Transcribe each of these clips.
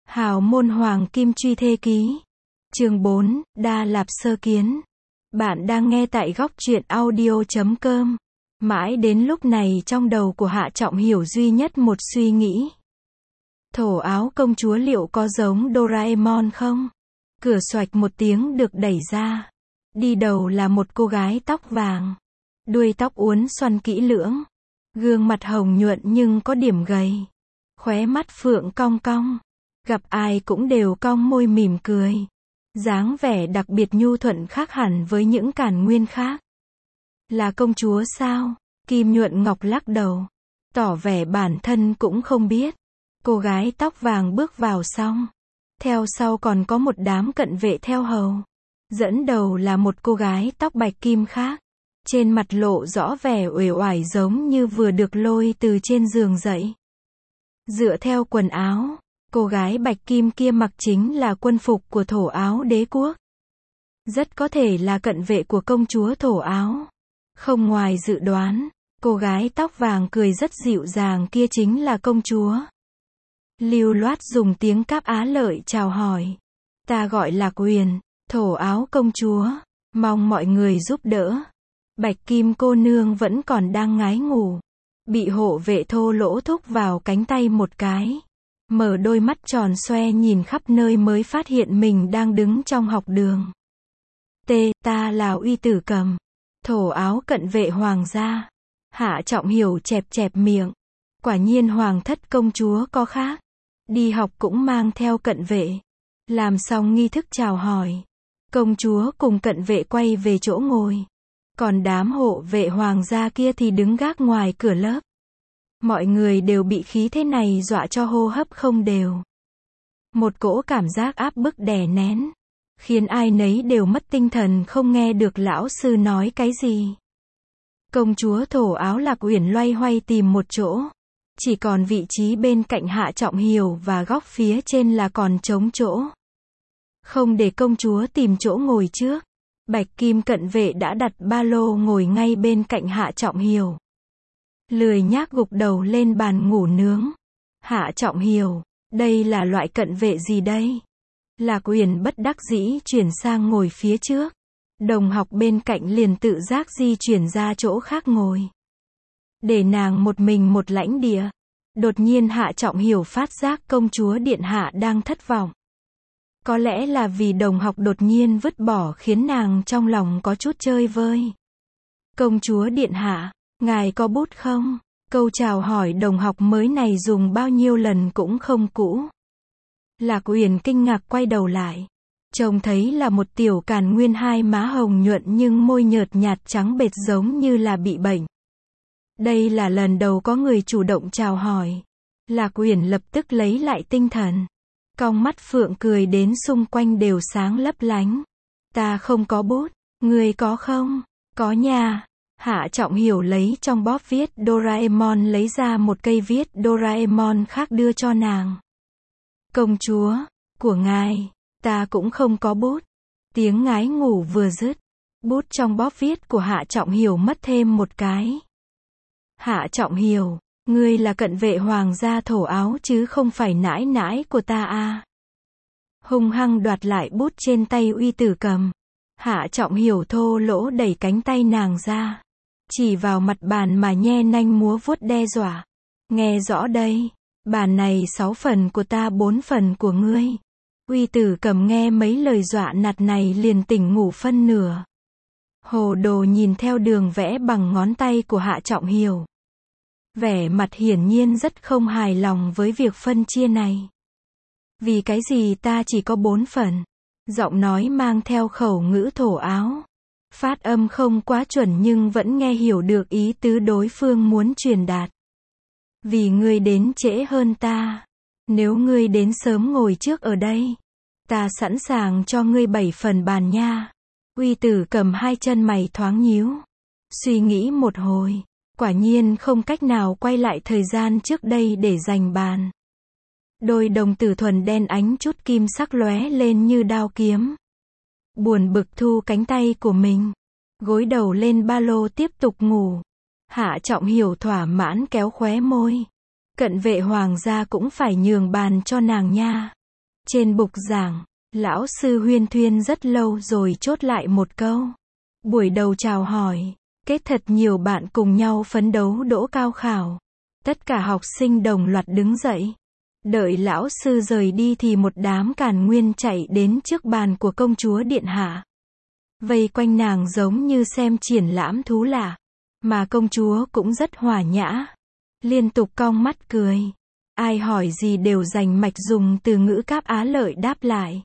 Hào môn hoàng kim truy thê ký. Chương 4, Đa Lạp sơ kiến. Bạn đang nghe tại góc truyện audio.com. Mãi đến lúc này trong đầu của Hạ Trọng Hiểu duy nhất một suy nghĩ. Thổ áo công chúa liệu có giống Doraemon không? Cửa xoạch một tiếng được đẩy ra. Đi đầu là một cô gái tóc vàng. Đuôi tóc uốn xoăn kỹ lưỡng. Gương mặt hồng nhuận nhưng có điểm gầy. Khóe mắt phượng cong cong. Gặp ai cũng đều cong môi mỉm cười. Dáng vẻ đặc biệt nhu thuận khác hẳn với những càn nguyên khác. Là công chúa sao? Kim Nhuận Ngọc lắc đầu. Tỏ vẻ bản thân cũng không biết. Cô gái tóc vàng bước vào xong. Theo sau còn có một đám cận vệ theo hầu. Dẫn đầu là một cô gái tóc bạch kim khác. Trên mặt lộ rõ vẻ uể oải giống như vừa được lôi từ trên giường dậy. Dựa theo quần áo, cô gái bạch kim kia mặc chính là quân phục của Thổ Áo Đế quốc. Rất có thể là cận vệ của công chúa Thổ Áo. Không ngoài dự đoán, cô gái tóc vàng cười rất dịu dàng kia chính là công chúa. Lưu loát dùng tiếng Cáp Á Lợi chào hỏi. Ta gọi là Quyền, Thổ Áo công chúa, mong mọi người giúp đỡ. Bạch kim cô nương vẫn còn đang ngái ngủ. Bị hộ vệ thô lỗ thúc vào cánh tay một cái. Mở đôi mắt tròn xoe nhìn khắp nơi mới phát hiện mình đang đứng trong học đường. Ta là Uy Tử Cầm. Thổ áo cận vệ hoàng gia. Hạ Trọng Hiểu chẹp chẹp miệng. Quả nhiên hoàng thất công chúa có khác. Đi học cũng mang theo cận vệ. Làm xong nghi thức chào hỏi. Công chúa cùng cận vệ quay về chỗ ngồi. Còn đám hộ vệ hoàng gia kia thì đứng gác ngoài cửa lớp. Mọi người đều bị khí thế này dọa cho hô hấp không đều. Một cỗ cảm giác áp bức đè nén. Khiến ai nấy đều mất tinh thần không nghe được lão sư nói cái gì. Công chúa Thổ Áo Lạc Uyển loay hoay tìm một chỗ. Chỉ còn vị trí bên cạnh Hạ Trọng Hiểu và góc phía trên là còn trống chỗ. Không để công chúa tìm chỗ ngồi trước. Bạch kim cận vệ đã đặt ba lô ngồi ngay bên cạnh Hạ Trọng Hiểu. Lười nhác gục đầu lên bàn ngủ nướng. Hạ Trọng Hiểu, đây là loại cận vệ gì đây? Lạc Uyển bất đắc dĩ chuyển sang ngồi phía trước. Đồng học bên cạnh liền tự giác di chuyển ra chỗ khác ngồi. Để nàng một mình một lãnh địa. Đột nhiên Hạ Trọng Hiểu phát giác công chúa điện hạ đang thất vọng. Có lẽ là vì đồng học đột nhiên vứt bỏ khiến nàng trong lòng có chút chơi vơi. Công chúa điện hạ, ngài có bút không? Câu chào hỏi đồng học mới này dùng bao nhiêu lần cũng không cũ. Lạc Uyển kinh ngạc quay đầu lại. Trông thấy là một tiểu càn nguyên hai má hồng nhuận nhưng môi nhợt nhạt trắng bệch giống như là bị bệnh. Đây là lần đầu có người chủ động chào hỏi. Lạc Uyển lập tức lấy lại tinh thần. Cong mắt phượng cười đến xung quanh đều sáng lấp lánh. Ta không có bút, ngươi có không? Có nha. Hạ Trọng Hiểu lấy trong bóp viết Doraemon lấy ra một cây viết Doraemon khác đưa cho nàng. Công chúa, của ngài, ta cũng không có bút. Tiếng ngái ngủ vừa dứt. Bút trong bóp viết của Hạ Trọng Hiểu mất thêm một cái. Hạ Trọng Hiểu, ngươi là cận vệ hoàng gia Thổ Áo chứ không phải nãi nãi của ta à? Hung hăng đoạt lại bút trên tay Uy Tử Cầm. Hạ Trọng Hiểu thô lỗ đẩy cánh tay nàng ra. Chỉ vào mặt bàn mà nhe nanh múa vuốt đe dọa. Nghe rõ đây. Bàn này 6 phần của ta 4 phần của ngươi. Uy Tử Cầm nghe mấy lời dọa nạt này liền tỉnh ngủ phân nửa. Hồ đồ nhìn theo đường vẽ bằng ngón tay của Hạ Trọng Hiểu. Vẻ mặt hiển nhiên rất không hài lòng với việc phân chia này. Vì cái gì ta chỉ có 4 phần? Giọng nói mang theo khẩu ngữ Thổ Áo. Phát âm không quá chuẩn nhưng vẫn nghe hiểu được ý tứ đối phương muốn truyền đạt. Vì ngươi đến trễ hơn ta. Nếu ngươi đến sớm ngồi trước ở đây, ta sẵn sàng cho ngươi 7 phần bàn nha. Uy Tử Cầm hai chân mày thoáng nhíu. Suy nghĩ một hồi. Quả nhiên không cách nào quay lại thời gian trước đây để giành bàn. Đôi đồng tử thuần đen ánh chút kim sắc lóe lên như đao kiếm. Buồn bực thu cánh tay của mình. Gối đầu lên ba lô tiếp tục ngủ. Hạ Trọng Hiểu thỏa mãn kéo khóe môi. Cận vệ hoàng gia cũng phải nhường bàn cho nàng nha. Trên bục giảng, lão sư huyên thuyên rất lâu rồi chốt lại một câu. Buổi đầu chào hỏi, kết thật nhiều bạn cùng nhau phấn đấu đỗ cao khảo. Tất cả học sinh đồng loạt đứng dậy. Đợi lão sư rời đi thì một đám càn nguyên chạy đến trước bàn của công chúa điện hạ. Vây quanh nàng giống như xem triển lãm thú lạ. Mà công chúa cũng rất hòa nhã. Liên tục cong mắt cười. Ai hỏi gì đều dành mạch dùng từ ngữ Cáp Á Lợi đáp lại.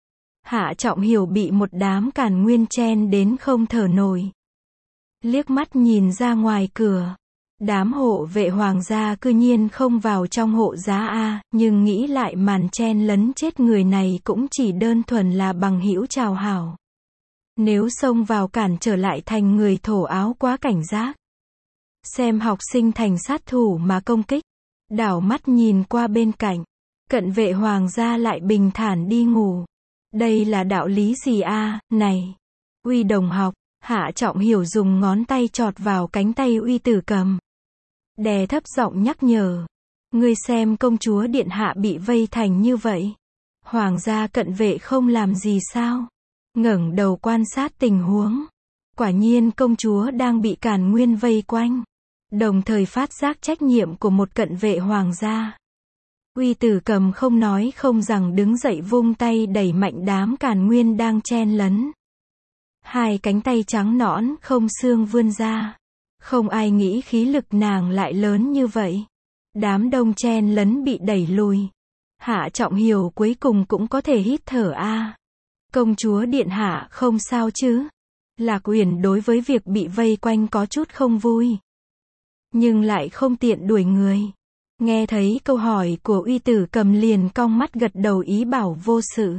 Hạ Trọng Hiểu bị một đám càn nguyên chen đến không thở nổi. Liếc mắt nhìn ra ngoài cửa. Đám hộ vệ hoàng gia cư nhiên không vào trong hộ giá A, nhưng nghĩ lại màn chen lấn chết người này cũng chỉ đơn thuần là bằng hữu chào hảo. Nếu xông vào cản trở lại thành người thổ áo quá cảnh giác. Xem học sinh thành sát thủ mà công kích. Đảo mắt nhìn qua bên cạnh. Cận vệ hoàng gia lại bình thản đi ngủ. Đây là đạo lý gì a, này? Uy đồng học, Hạ Trọng Hiểu dùng ngón tay chọt vào cánh tay Uy Tử Cầm. Đè thấp giọng nhắc nhở. Ngươi xem công chúa điện hạ bị vây thành như vậy. Hoàng gia cận vệ không làm gì sao? Ngẩng đầu quan sát tình huống. Quả nhiên công chúa đang bị càn nguyên vây quanh. Đồng thời phát giác trách nhiệm của một cận vệ hoàng gia. Uy Tử Cầm không nói không rằng đứng dậy vung tay đẩy mạnh đám càn nguyên đang chen lấn. Hai cánh tay trắng nõn không xương vươn ra. Không ai nghĩ khí lực nàng lại lớn như vậy. Đám đông chen lấn bị đẩy lùi. Hạ Trọng Hiểu cuối cùng cũng có thể hít thở a. Công chúa điện hạ không sao chứ? Lạc Uyển đối với việc bị vây quanh có chút không vui. Nhưng lại không tiện đuổi người. Nghe thấy câu hỏi của Uy Tử Cầm liền cong mắt gật đầu ý bảo vô sự.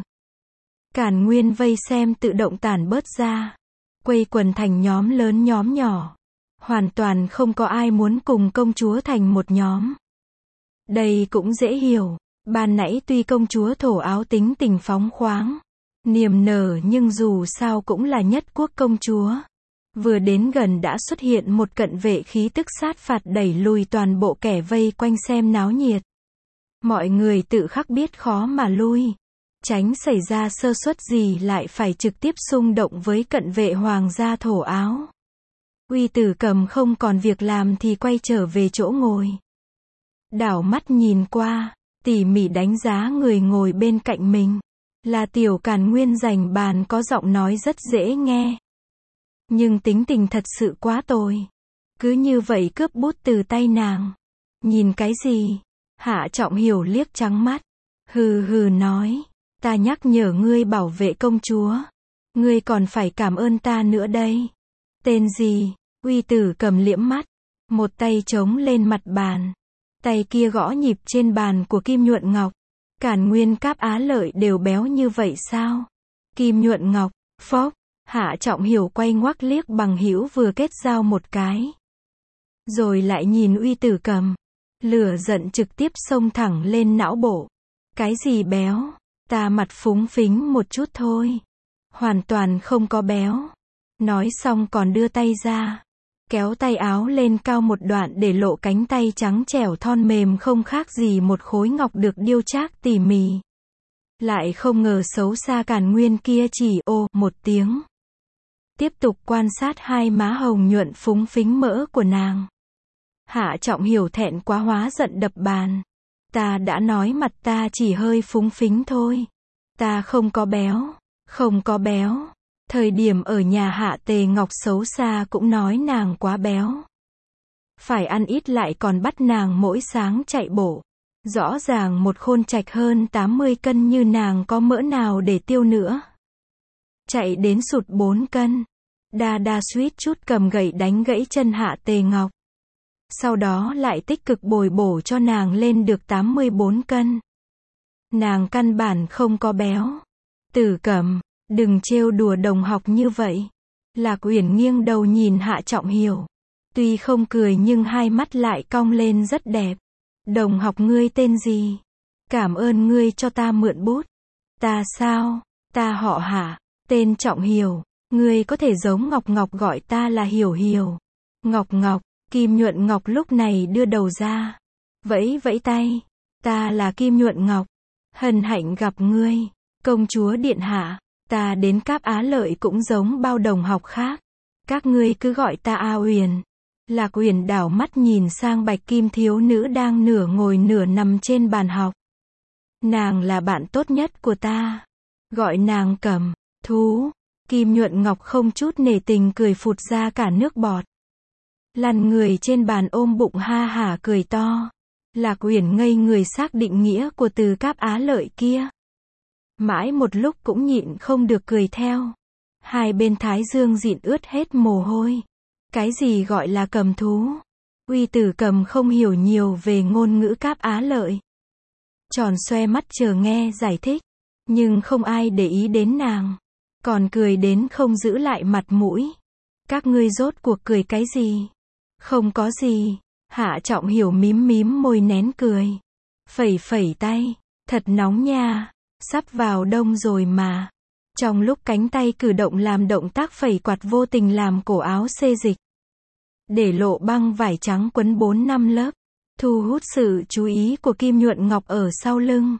Càn nguyên vây xem tự động tản bớt ra. Quây quần thành nhóm lớn nhóm nhỏ. Hoàn toàn không có ai muốn cùng công chúa thành một nhóm. Đây cũng dễ hiểu. Ban nãy tuy công chúa thổ áo tính tình phóng khoáng, niềm nở nhưng dù sao cũng là nhất quốc công chúa. Vừa đến gần đã xuất hiện một cận vệ khí tức sát phạt đẩy lùi toàn bộ kẻ vây quanh xem náo nhiệt. Mọi người tự khắc biết khó mà lui. Tránh xảy ra sơ suất gì lại phải trực tiếp xung động với cận vệ hoàng gia thổ áo. Uy Tử Cầm không còn việc làm thì quay trở về chỗ ngồi. Đảo mắt nhìn qua, tỉ mỉ đánh giá người ngồi bên cạnh mình. Là tiểu càn nguyên giành bàn có giọng nói rất dễ nghe. Nhưng tính tình thật sự quá tồi. Cứ như vậy cướp bút từ tay nàng. Nhìn cái gì? Hạ Trọng Hiểu liếc trắng mắt. Hừ hừ nói. Ta nhắc nhở ngươi bảo vệ công chúa. Ngươi còn phải cảm ơn ta nữa đây. Tên gì? Uy Tử Cầm liễm mắt. Một tay chống lên mặt bàn. Tay kia gõ nhịp trên bàn của Kim Nhuận Ngọc. Càn nguyên Cáp Á Lợi đều béo như vậy sao? Kim Nhuận Ngọc, phốc. Hạ Trọng Hiểu quay ngoắc liếc bằng hữu vừa kết giao một cái. Rồi lại nhìn Uy Tử Cầm. Lửa giận trực tiếp xông thẳng lên não bộ. Cái gì béo? Ta mặt phúng phính một chút thôi. Hoàn toàn không có béo. Nói xong còn đưa tay ra. Kéo tay áo lên cao một đoạn để lộ cánh tay trắng trẻo thon mềm không khác gì một khối ngọc được điêu trác tỉ mỉ. Lại không ngờ xấu xa càn nguyên kia chỉ ô một tiếng. Tiếp tục quan sát hai má hồng nhuận phúng phính mỡ của nàng. Hạ Trọng Hiểu thẹn quá hóa giận đập bàn. Ta đã nói mặt ta chỉ hơi phúng phính thôi. Ta không có béo. Không có béo. Thời điểm ở nhà Hạ Tề Ngọc xấu xa cũng nói nàng quá béo. Phải ăn ít lại còn bắt nàng mỗi sáng chạy bộ. Rõ ràng một khôn trạch hơn 80 cân như nàng có mỡ nào để tiêu nữa. Chạy đến sụt 4 cân. Đa đa suýt chút cầm gậy đánh gãy chân Hạ Tề Ngọc. Sau đó lại tích cực bồi bổ cho nàng lên được 84 cân. Nàng căn bản không có béo. Tử Cầm, đừng trêu đùa đồng học như vậy. Lạc Uyển nghiêng đầu nhìn Hạ Trọng Hiểu. Tuy không cười nhưng hai mắt lại cong lên rất đẹp. Đồng học ngươi tên gì? Cảm ơn ngươi cho ta mượn bút. Ta sao? Ta họ Hạ, tên Trọng Hiểu. Ngươi có thể giống Ngọc Ngọc gọi ta là Hiểu Hiểu. Ngọc Ngọc, Kim Nhuận Ngọc lúc này đưa đầu ra. Vẫy vẫy tay. Ta là Kim Nhuận Ngọc. Hân hạnh gặp ngươi, công chúa điện hạ, ta đến Cáp Á Lợi cũng giống bao đồng học khác. Các ngươi cứ gọi ta A Uyển. Lạc Uyển đảo mắt nhìn sang Bạch Kim thiếu nữ đang nửa ngồi nửa nằm trên bàn học. Nàng là bạn tốt nhất của ta. Gọi nàng Cầm Thú. Kim Nhuận Ngọc không chút nể tình cười phụt ra cả nước bọt. Lăn người trên bàn ôm bụng ha hả cười to. Lạc Uyển ngây người xác định nghĩa của từ Cáp Á Lợi kia. Mãi một lúc cũng nhịn không được cười theo. Hai bên thái dương dịn ướt hết mồ hôi. Cái gì gọi là cầm thú? Uy Tử Cầm không hiểu nhiều về ngôn ngữ Cáp Á Lợi. Tròn xoe mắt chờ nghe giải thích. Nhưng không ai để ý đến nàng. Còn cười đến không giữ lại mặt mũi. Các ngươi rốt cuộc cười cái gì? Không có gì. Hạ Trọng Hiểu mím mím môi nén cười. Phẩy phẩy tay. Thật nóng nha. Sắp vào đông rồi mà. Trong lúc cánh tay cử động làm động tác phẩy quạt vô tình làm cổ áo xê dịch. Để lộ băng vải trắng quấn 4-5 lớp. Thu hút sự chú ý của Kim Nhuận Ngọc ở sau lưng.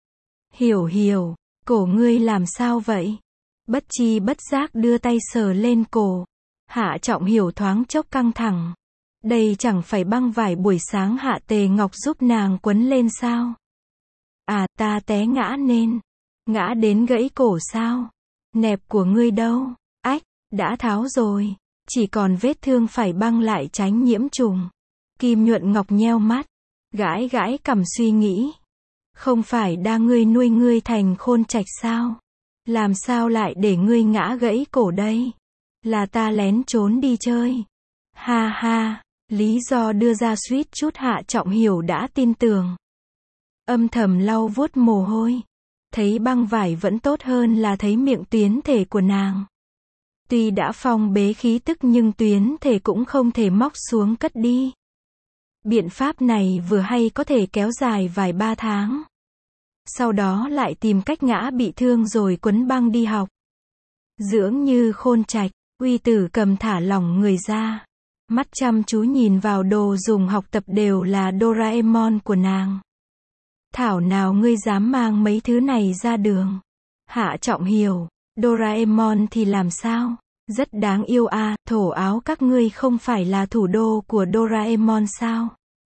Hiểu, cổ ngươi làm sao vậy? Bất chi bất giác đưa tay sờ lên cổ. Hạ Trọng Hiểu thoáng chốc căng thẳng. Đây chẳng phải băng vải buổi sáng Hạ Tề Ngọc giúp nàng quấn lên sao? À, ta té ngã nên. Ngã đến gãy cổ sao? Nẹp của ngươi đâu? Ách, đã tháo rồi. Chỉ còn vết thương phải băng lại tránh nhiễm trùng. Kim Nhuận Ngọc nheo mắt. Gãi gãi cằm suy nghĩ. Không phải đa ngươi nuôi ngươi thành khôn trạch sao? Làm sao lại để ngươi ngã gãy cổ đây? Là ta lén trốn đi chơi. Ha ha, lý do đưa ra suýt chút Hạ Trọng Hiểu đã tin tưởng. Âm thầm lau vuốt mồ hôi. Thấy băng vải vẫn tốt hơn là thấy miệng tuyến thể của nàng. Tuy đã phong bế khí tức nhưng tuyến thể cũng không thể móc xuống cất đi. Biện pháp này vừa hay có thể kéo dài vài 3 tháng. Sau đó lại tìm cách ngã bị thương rồi quấn băng đi học. Dưỡng như khôn trạch, Uy Tử Cầm thả lỏng người ra. Mắt chăm chú nhìn vào đồ dùng học tập đều là Doraemon của nàng. Thảo nào ngươi dám mang mấy thứ này ra đường. Hạ Trọng Hiểu, Doraemon thì làm sao? Rất đáng yêu à, thổ áo các ngươi không phải là thủ đô của Doraemon sao?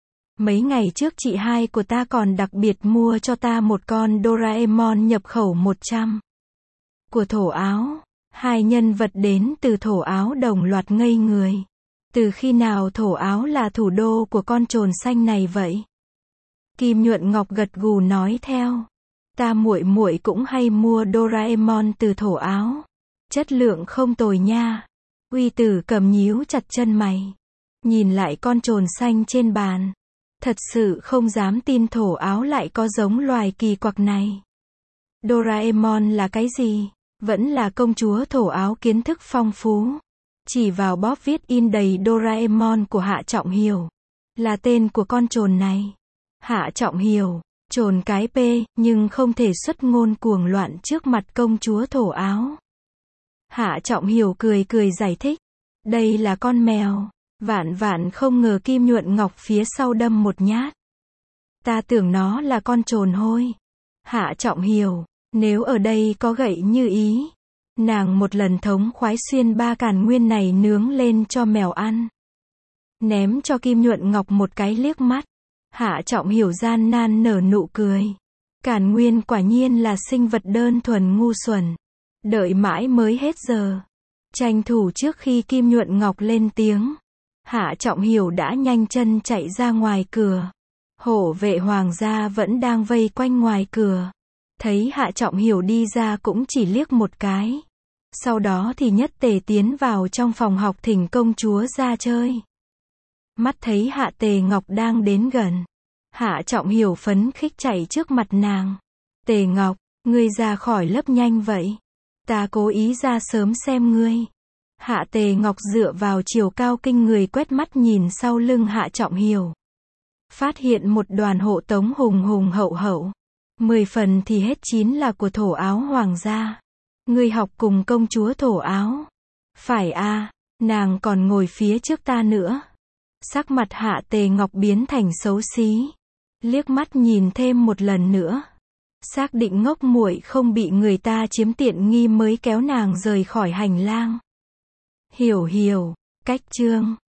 Mấy ngày trước chị hai của ta còn đặc biệt mua cho ta một con Doraemon nhập khẩu 100 của thổ áo. Hai nhân vật đến từ thổ áo đồng loạt ngây người. Từ khi nào thổ áo là thủ đô của con trồn xanh này vậy? Kim Nhuận Ngọc gật gù nói theo. Ta muội muội cũng hay mua Doraemon từ thổ áo. Chất lượng không tồi nha. Uy Tử Cầm nhíu chặt chân mày. Nhìn lại con trồn xanh trên bàn. Thật sự không dám tin thổ áo lại có giống loài kỳ quặc này. Doraemon là cái gì? Vẫn là công chúa thổ áo kiến thức phong phú. Chỉ vào bóp viết in đầy Doraemon của Hạ Trọng Hiểu. Là tên của con trồn này. Hạ Trọng Hiểu, trồn cái P, nhưng không thể xuất ngôn cuồng loạn trước mặt công chúa thổ áo. Hạ Trọng Hiểu cười cười giải thích. Đây là con mèo. Vạn vạn không ngờ Kim Nhuận Ngọc phía sau đâm một nhát. Ta tưởng nó là con trồn hôi. Hạ Trọng Hiểu, nếu ở đây có gậy như ý. Nàng một lần thống khoái xuyên 3 càn nguyên này nướng lên cho mèo ăn. Ném cho Kim Nhuận Ngọc một cái liếc mắt. Hạ Trọng Hiểu gian nan nở nụ cười. Càn nguyên quả nhiên là sinh vật đơn thuần ngu xuẩn. Đợi mãi mới hết giờ. Tranh thủ trước khi Kim Nhuận Ngọc lên tiếng. Hạ Trọng Hiểu đã nhanh chân chạy ra ngoài cửa. Hộ vệ hoàng gia vẫn đang vây quanh ngoài cửa. Thấy Hạ Trọng Hiểu đi ra cũng chỉ liếc một cái. Sau đó thì nhất tề tiến vào trong phòng học thỉnh công chúa ra chơi. Mắt thấy Hạ Tề Ngọc đang đến gần. Hạ Trọng Hiểu phấn khích chạy trước mặt nàng. Tề Ngọc, ngươi ra khỏi lớp nhanh vậy. Ta cố ý ra sớm xem ngươi. Hạ Tề Ngọc dựa vào chiều cao kinh người quét mắt nhìn sau lưng Hạ Trọng Hiểu. Phát hiện một đoàn hộ tống hùng hùng hậu hậu. 10 phần thì hết 9 là của thổ áo hoàng gia. Ngươi học cùng công chúa thổ áo. Phải a, nàng còn ngồi phía trước ta nữa. Sắc mặt Hạ Tề Ngọc biến thành xấu xí. Liếc mắt nhìn thêm một lần nữa. Xác định ngốc muội không bị người ta chiếm tiện nghi mới kéo nàng rời khỏi hành lang. Hiểu hiểu, cách chương